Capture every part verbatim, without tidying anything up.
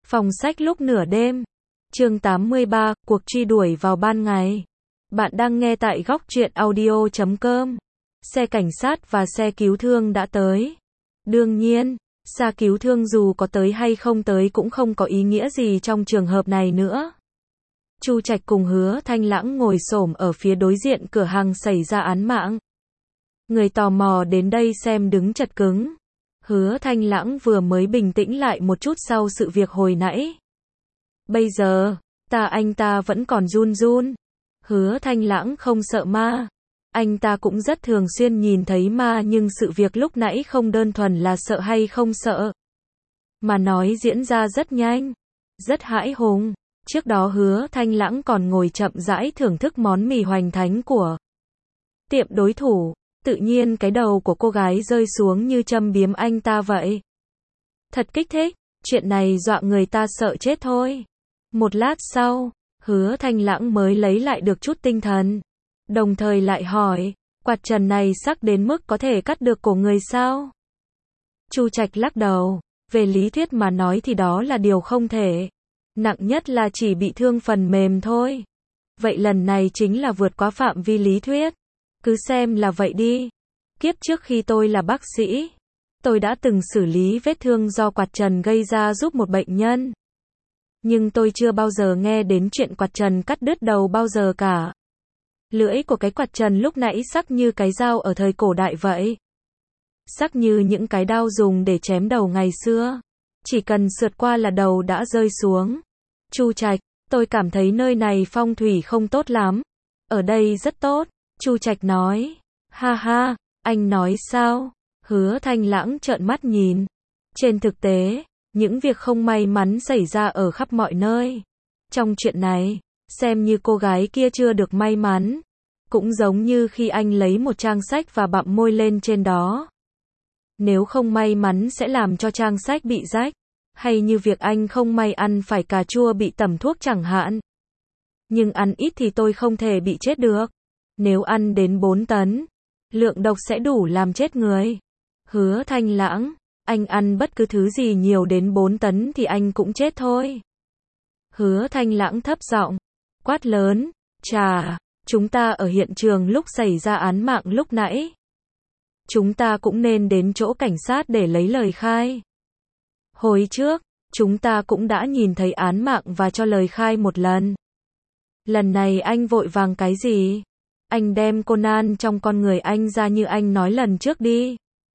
Phòng sách lúc nửa đêm. Chương tám mươi ba, cuộc truy đuổi vào ban ngày. Bạn đang nghe tại góc truyện audio chấm com. Xe cảnh sát và xe cứu thương đã tới. Đương nhiên, xe cứu thương dù có tới hay không tới cũng không có ý nghĩa gì trong trường hợp này nữa. Chu Trạch cùng Hứa Thanh Lãng ngồi xổm ở phía đối diện cửa hàng xảy ra án mạng. Người tò mò đến đây xem đứng chật cứng. Hứa Thanh Lãng vừa mới bình tĩnh lại một chút sau sự việc hồi nãy. Bây giờ, ta anh ta vẫn còn run run. Hứa Thanh Lãng không sợ ma. Anh ta cũng rất thường xuyên nhìn thấy ma, nhưng sự việc lúc nãy không đơn thuần là sợ hay không sợ, mà nói diễn ra rất nhanh, rất hãi hùng. Trước đó Hứa Thanh Lãng còn ngồi chậm rãi thưởng thức món mì hoành thánh của tiệm đối thủ. Tự nhiên cái đầu của cô gái rơi xuống như châm biếm anh ta vậy. Thật kích thích, chuyện này dọa người ta sợ chết thôi. Một lát sau, Hứa Thanh Lãng mới lấy lại được chút tinh thần. Đồng thời lại hỏi, quạt trần này sắc đến mức có thể cắt được cổ người sao? Chu Trạch lắc đầu, về lý thuyết mà nói thì đó là điều không thể. Nặng nhất là chỉ bị thương phần mềm thôi. Vậy lần này chính là vượt quá phạm vi lý thuyết. Cứ xem là vậy đi. Kiếp trước khi tôi là bác sĩ, tôi đã từng xử lý vết thương do quạt trần gây ra giúp một bệnh nhân. Nhưng tôi chưa bao giờ nghe đến chuyện quạt trần cắt đứt đầu bao giờ cả. Lưỡi của cái quạt trần lúc nãy sắc như cái dao ở thời cổ đại vậy. Sắc như những cái đao dùng để chém đầu ngày xưa. Chỉ cần sượt qua là đầu đã rơi xuống. Chu Trạch, tôi cảm thấy nơi này phong thủy không tốt lắm. Ở đây rất tốt. Chu Trạch nói. Ha ha, anh nói sao? Hứa Thanh Lãng trợn mắt nhìn. Trên thực tế, những việc không may mắn xảy ra ở khắp mọi nơi. Trong chuyện này, xem như cô gái kia chưa được may mắn. Cũng giống như khi anh lấy một trang sách và bặm môi lên trên đó. Nếu không may mắn sẽ làm cho trang sách bị rách. Hay như việc anh không may ăn phải cà chua bị tẩm thuốc chẳng hạn. Nhưng ăn ít thì tôi không thể bị chết được. Nếu ăn đến bốn tấn, lượng độc sẽ đủ làm chết người. Hứa Thanh Lãng, anh ăn bất cứ thứ gì nhiều đến bốn tấn thì anh cũng chết thôi. Hứa Thanh Lãng thấp giọng, quát lớn, chà, chúng ta ở hiện trường lúc xảy ra án mạng lúc nãy. Chúng ta cũng nên đến chỗ cảnh sát để lấy lời khai. Hồi trước, chúng ta cũng đã nhìn thấy án mạng và cho lời khai một lần. Lần này anh vội vàng cái gì? Anh đem Conan trong con người anh ra như anh nói lần trước đi.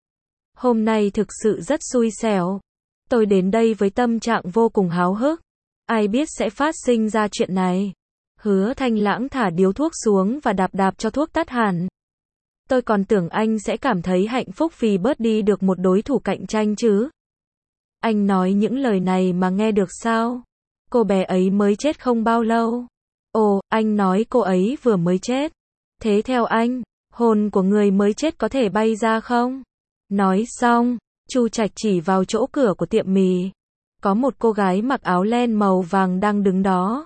Hôm nay thực sự rất xui xẻo. Tôi đến đây với tâm trạng vô cùng háo hức. Ai biết sẽ phát sinh ra chuyện này. Hứa Thanh Lãng thả điếu thuốc xuống và đạp đạp cho thuốc tắt hẳn. Tôi còn tưởng anh sẽ cảm thấy hạnh phúc vì bớt đi được một đối thủ cạnh tranh chứ. Anh nói những lời này mà nghe được sao? Cô bé ấy mới chết không bao lâu. Ồ, anh nói cô ấy vừa mới chết. Thế theo anh, hồn của người mới chết có thể bay ra không? Nói xong, Chu Trạch chỉ vào chỗ cửa của tiệm mì. Có một cô gái mặc áo len màu vàng đang đứng đó.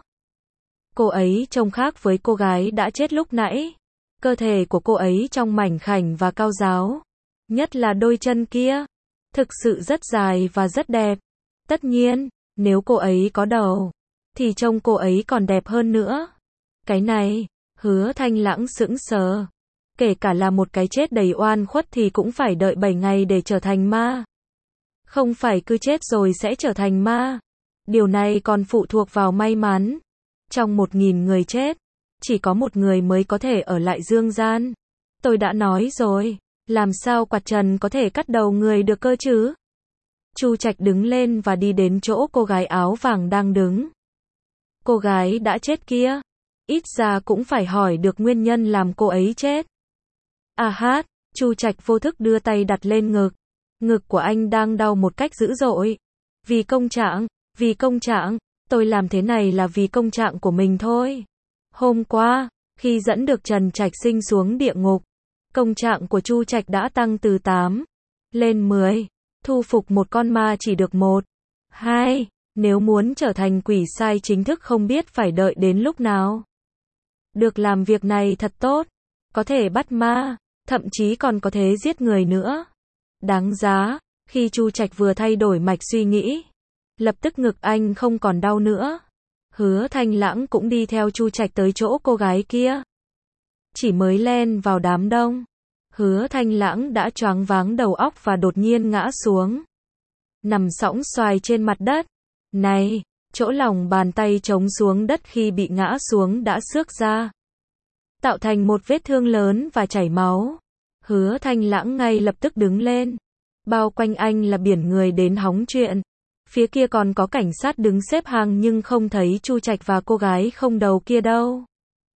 Cô ấy trông khác với cô gái đã chết lúc nãy. Cơ thể của cô ấy trông mảnh khảnh và cao ráo. Nhất là đôi chân kia. Thực sự rất dài và rất đẹp. Tất nhiên, nếu cô ấy có đầu, thì trông cô ấy còn đẹp hơn nữa. Cái này, Hứa Thanh Lãng sững sờ. Kể cả là một cái chết đầy oan khuất thì cũng phải đợi bảy ngày để trở thành ma. Không phải cứ chết rồi sẽ trở thành ma. Điều này còn phụ thuộc vào may mắn. Trong một nghìn người chết, chỉ có một người mới có thể ở lại dương gian. Tôi đã nói rồi, làm sao quạt trần có thể cắt đầu người được cơ chứ? Chu Trạch đứng lên và đi đến chỗ cô gái áo vàng đang đứng. Cô gái đã chết kia, ít ra cũng phải hỏi được nguyên nhân làm cô ấy chết. À hát, Chu Trạch vô thức đưa tay đặt lên ngực. Ngực của anh đang đau một cách dữ dội. Vì công trạng, vì công trạng, tôi làm thế này là vì công trạng của mình thôi. Hôm qua, khi dẫn được Trần Trạch Sinh xuống địa ngục, công trạng của Chu Trạch đã tăng từ tám lên mười. Thu phục một con ma chỉ được một, hai. Nếu muốn trở thành quỷ sai chính thức không biết phải đợi đến lúc nào. Được làm việc này thật tốt. Có thể bắt ma, thậm chí còn có thể giết người nữa. Đáng giá. Khi Chu Trạch vừa thay đổi mạch suy nghĩ, Lập tức ngực anh không còn đau nữa. Hứa Thanh Lãng cũng đi theo Chu Trạch tới chỗ cô gái kia. Chỉ mới len vào đám đông, Hứa Thanh Lãng đã choáng váng đầu óc và đột nhiên ngã xuống. Nằm sõng xoài trên mặt đất. Này, chỗ lòng bàn tay chống xuống đất khi bị ngã xuống đã xước ra, tạo thành một vết thương lớn và chảy máu. Hứa Thanh Lãng ngay lập tức đứng lên. Bao quanh anh là biển người đến hóng chuyện. Phía kia còn có cảnh sát đứng xếp hàng nhưng không thấy Chu Trạch và cô gái không đầu kia đâu.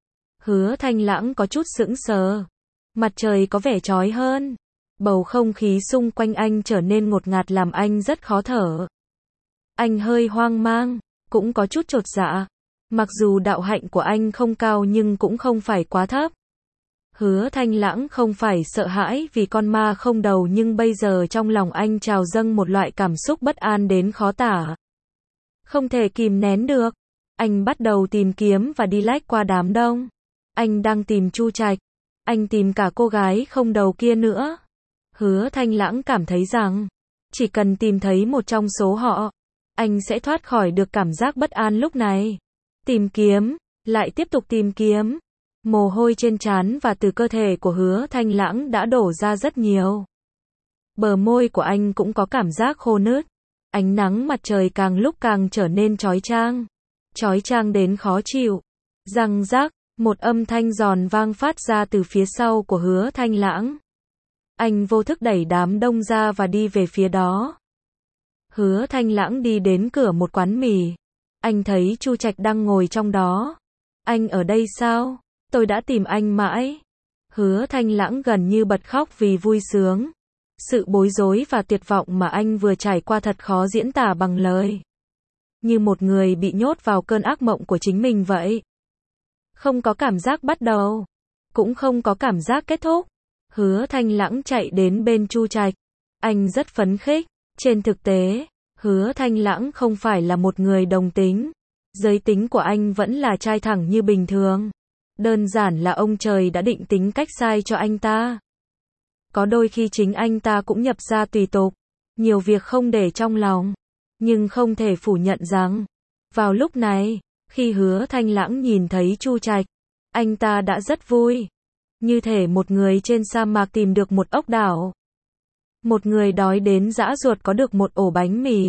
Hứa Thanh Lãng có chút sững sờ. Mặt trời có vẻ chói hơn. Bầu không khí xung quanh anh trở nên ngột ngạt làm anh rất khó thở. Anh hơi hoang mang, cũng có chút chột dạ. Mặc dù đạo hạnh của anh không cao nhưng cũng không phải quá thấp. Hứa Thanh Lãng không phải sợ hãi vì con ma không đầu nhưng bây giờ trong lòng anh trào dâng một loại cảm xúc bất an đến khó tả. Không thể kìm nén được. Anh bắt đầu tìm kiếm và đi lách qua đám đông. Anh đang tìm Chu Trạch. Anh tìm cả cô gái không đầu kia nữa. Hứa Thanh Lãng cảm thấy rằng, chỉ cần tìm thấy một trong số họ, anh sẽ thoát khỏi được cảm giác bất an lúc này. Tìm kiếm, lại tiếp tục tìm kiếm. Mồ hôi trên trán và từ cơ thể của Hứa Thanh Lãng đã đổ ra rất nhiều. Bờ môi của anh cũng có cảm giác khô nứt. Ánh nắng mặt trời càng lúc càng trở nên chói chang. Chói chang đến khó chịu. Răng rác, một âm thanh giòn vang phát ra từ phía sau của Hứa Thanh Lãng. Anh vô thức đẩy đám đông ra và đi về phía đó. Hứa Thanh Lãng đi đến cửa một quán mì. Anh thấy Chu Trạch đang ngồi trong đó. Anh ở đây sao? Tôi đã tìm anh mãi. Hứa Thanh Lãng gần như bật khóc vì vui sướng. Sự bối rối và tuyệt vọng mà anh vừa trải qua thật khó diễn tả bằng lời. Như một người bị nhốt vào cơn ác mộng của chính mình vậy. Không có cảm giác bắt đầu, cũng không có cảm giác kết thúc. Hứa Thanh Lãng chạy đến bên Chu Trạch. Anh rất phấn khích. Trên thực tế, Hứa Thanh Lãng không phải là một người đồng tính. Giới tính của anh vẫn là trai thẳng như bình thường. Đơn giản là ông trời đã định tính cách sai cho anh ta. Có đôi khi chính anh ta cũng nhập ra tùy tục. Nhiều việc không để trong lòng. Nhưng không thể phủ nhận rằng, vào lúc này, khi Hứa Thanh Lãng nhìn thấy Chu Trạch, anh ta đã rất vui. Như thể một người trên sa mạc tìm được một ốc đảo. Một người đói đến giã ruột có được một ổ bánh mì.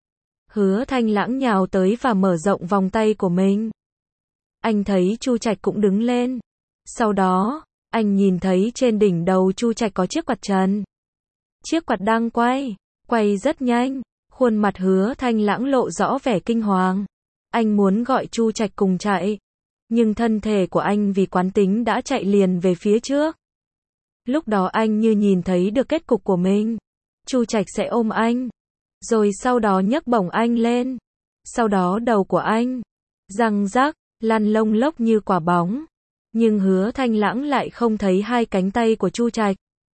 Hứa Thanh Lãng nhào tới và mở rộng vòng tay của mình. Anh thấy Chu Trạch cũng đứng lên. Sau đó, anh nhìn thấy trên đỉnh đầu Chu Trạch có chiếc quạt trần. Chiếc quạt đang quay, quay rất nhanh. Khuôn mặt Hứa Thanh Lãng lộ rõ vẻ kinh hoàng. Anh muốn gọi Chu Trạch cùng chạy. Nhưng thân thể của anh vì quán tính đã chạy liền về phía trước. Lúc đó anh như nhìn thấy được kết cục của mình. Chu Trạch sẽ ôm anh. Rồi sau đó nhấc bổng anh lên. Sau đó đầu của anh, răng rác, lăn lông lốc như quả bóng. Nhưng Hứa Thanh Lãng lại không thấy hai cánh tay của Chu Trạch.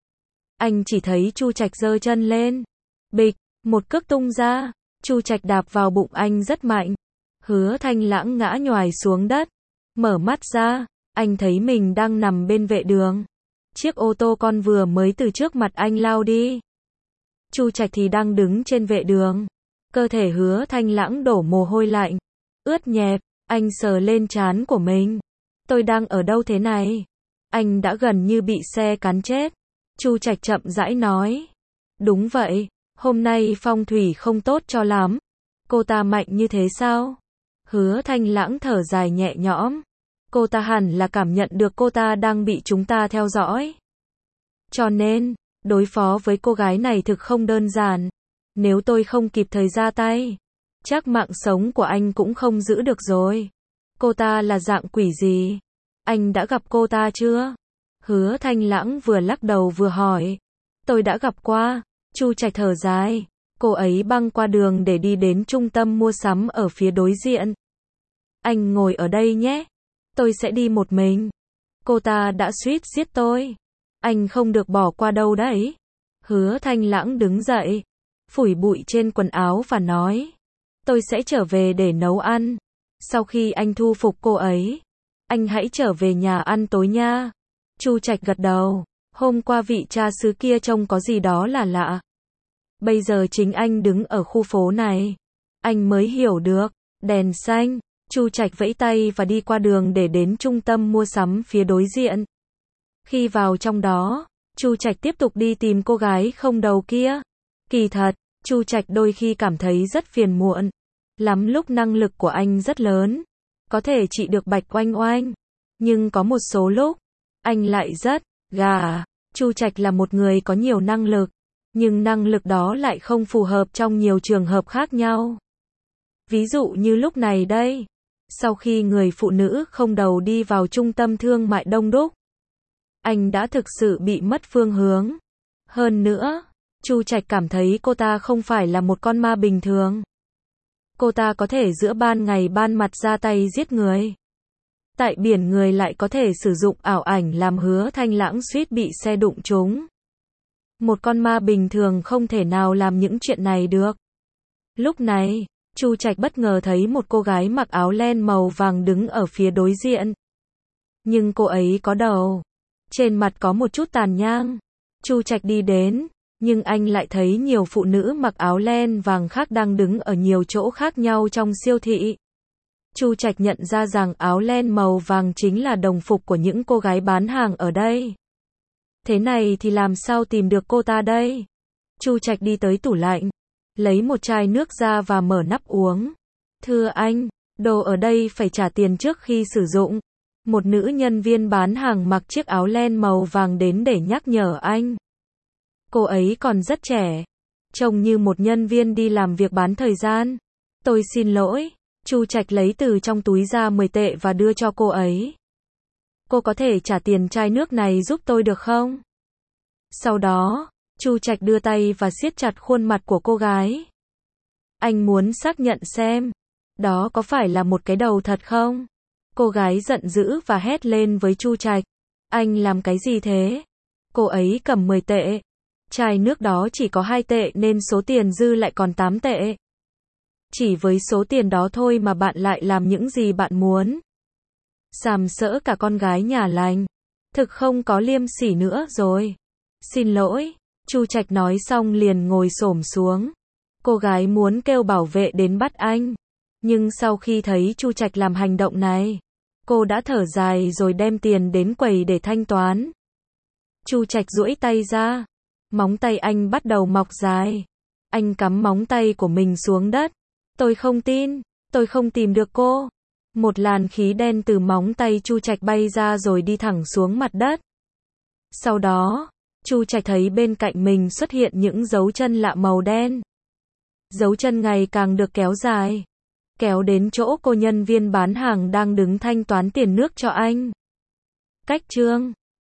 Anh chỉ thấy Chu Trạch giơ chân lên. Bịch, một cước tung ra. Chu Trạch đạp vào bụng anh rất mạnh. Hứa Thanh Lãng ngã nhoài xuống đất. Mở mắt ra, anh thấy mình đang nằm bên vệ đường. Chiếc ô tô con vừa mới từ trước mặt anh lao đi. Chu Trạch thì đang đứng trên vệ đường. Cơ thể Hứa Thanh Lãng đổ mồ hôi lạnh, ướt nhẹp. Anh sờ lên trán của mình. Tôi đang ở đâu thế này? Anh đã gần như bị xe cán chết. Chu Trạch chậm rãi nói. Đúng vậy, hôm nay phong thủy không tốt cho lắm. Cô ta mạnh như thế sao? Hứa Thanh Lãng thở dài nhẹ nhõm. Cô ta hẳn là cảm nhận được cô ta đang bị chúng ta theo dõi. Cho nên, đối phó với cô gái này thực không đơn giản. Nếu tôi không kịp thời ra tay, chắc mạng sống của anh cũng không giữ được rồi. Cô ta là dạng quỷ gì? Anh đã gặp cô ta chưa? Hứa Thanh Lãng vừa lắc đầu vừa hỏi. Tôi đã gặp qua. Chu Trạch thở dài. Cô ấy băng qua đường để đi đến trung tâm mua sắm ở phía đối diện. Anh ngồi ở đây nhé. Tôi sẽ đi một mình. Cô ta đã suýt giết tôi. Anh không được bỏ qua đâu đấy. Hứa Thanh Lãng đứng dậy, phủi bụi trên quần áo và nói. Tôi sẽ trở về để nấu ăn. Sau khi anh thu phục cô ấy, anh hãy trở về nhà ăn tối nha. Chu Trạch gật đầu. Hôm qua vị cha xứ kia trông có gì đó là lạ. Bây giờ chính anh đứng ở khu phố này. Anh mới hiểu được. Đèn xanh. Chu Trạch vẫy tay và đi qua đường để đến trung tâm mua sắm phía đối diện. Khi vào trong đó, Chu Trạch tiếp tục đi tìm cô gái không đầu kia. Kỳ thật, Chu Trạch đôi khi cảm thấy rất phiền muộn. Lắm lúc năng lực của anh rất lớn, có thể trị được Bạch Oanh Oanh. Nhưng có một số lúc, anh lại rất gà. Chu Trạch là một người có nhiều năng lực, nhưng năng lực đó lại không phù hợp trong nhiều trường hợp khác nhau. Ví dụ như lúc này đây, sau khi người phụ nữ không đầu đi vào trung tâm thương mại đông đúc, anh đã thực sự bị mất phương hướng. Hơn nữa, Chu Trạch cảm thấy cô ta không phải là một con ma bình thường. Cô ta có thể giữa ban ngày ban mặt ra tay giết người. Tại biển người lại có thể sử dụng ảo ảnh làm Hứa Thanh Lãng suýt bị xe đụng trúng. Một con ma bình thường không thể nào làm những chuyện này được. Lúc này, Chu Trạch bất ngờ thấy một cô gái mặc áo len màu vàng đứng ở phía đối diện. Nhưng cô ấy có đầu. Trên mặt có một chút tàn nhang. Chu Trạch đi đến, nhưng anh lại thấy nhiều phụ nữ mặc áo len vàng khác đang đứng ở nhiều chỗ khác nhau trong siêu thị. Chu Trạch nhận ra rằng áo len màu vàng chính là đồng phục của những cô gái bán hàng ở đây. Thế này thì làm sao tìm được cô ta đây? Chu Trạch đi tới tủ lạnh, lấy một chai nước ra và mở nắp uống. Thưa anh, đồ ở đây phải trả tiền trước khi sử dụng. Một nữ nhân viên bán hàng mặc chiếc áo len màu vàng đến để nhắc nhở anh. Cô ấy còn rất trẻ, trông như một nhân viên đi làm việc bán thời gian. Tôi xin lỗi. Chu Trạch lấy từ trong túi ra mười tệ và đưa cho cô ấy. Cô có thể trả tiền chai nước này giúp tôi được không? Sau đó, Chu Trạch đưa tay và siết chặt khuôn mặt của cô gái. Anh muốn xác nhận xem, đó có phải là một cái đầu thật không? Cô gái giận dữ và hét lên với Chu Trạch. Anh làm cái gì thế? Cô ấy cầm mười tệ. Chai nước đó chỉ có hai tệ nên số tiền dư lại còn tám tệ. Chỉ với số tiền đó thôi mà bạn lại làm những gì bạn muốn. Sàm sỡ cả con gái nhà lành. Thực không có liêm sỉ nữa rồi. Xin lỗi. Chu Trạch nói xong liền ngồi xổm xuống. Cô gái muốn kêu bảo vệ đến bắt anh. Nhưng sau khi thấy Chu Trạch làm hành động này, cô đã thở dài rồi đem tiền đến quầy để thanh toán. Chu Trạch duỗi tay ra. Móng tay anh bắt đầu mọc dài. Anh cắm móng tay của mình xuống đất. Tôi không tin, tôi không tìm được cô. Một làn khí đen từ móng tay Chu Trạch bay ra rồi đi thẳng xuống mặt đất. Sau đó, Chu Trạch thấy bên cạnh mình xuất hiện những dấu chân lạ màu đen. Dấu chân ngày càng được kéo dài, kéo đến chỗ cô nhân viên bán hàng đang đứng thanh toán tiền nước cho anh. Cách chương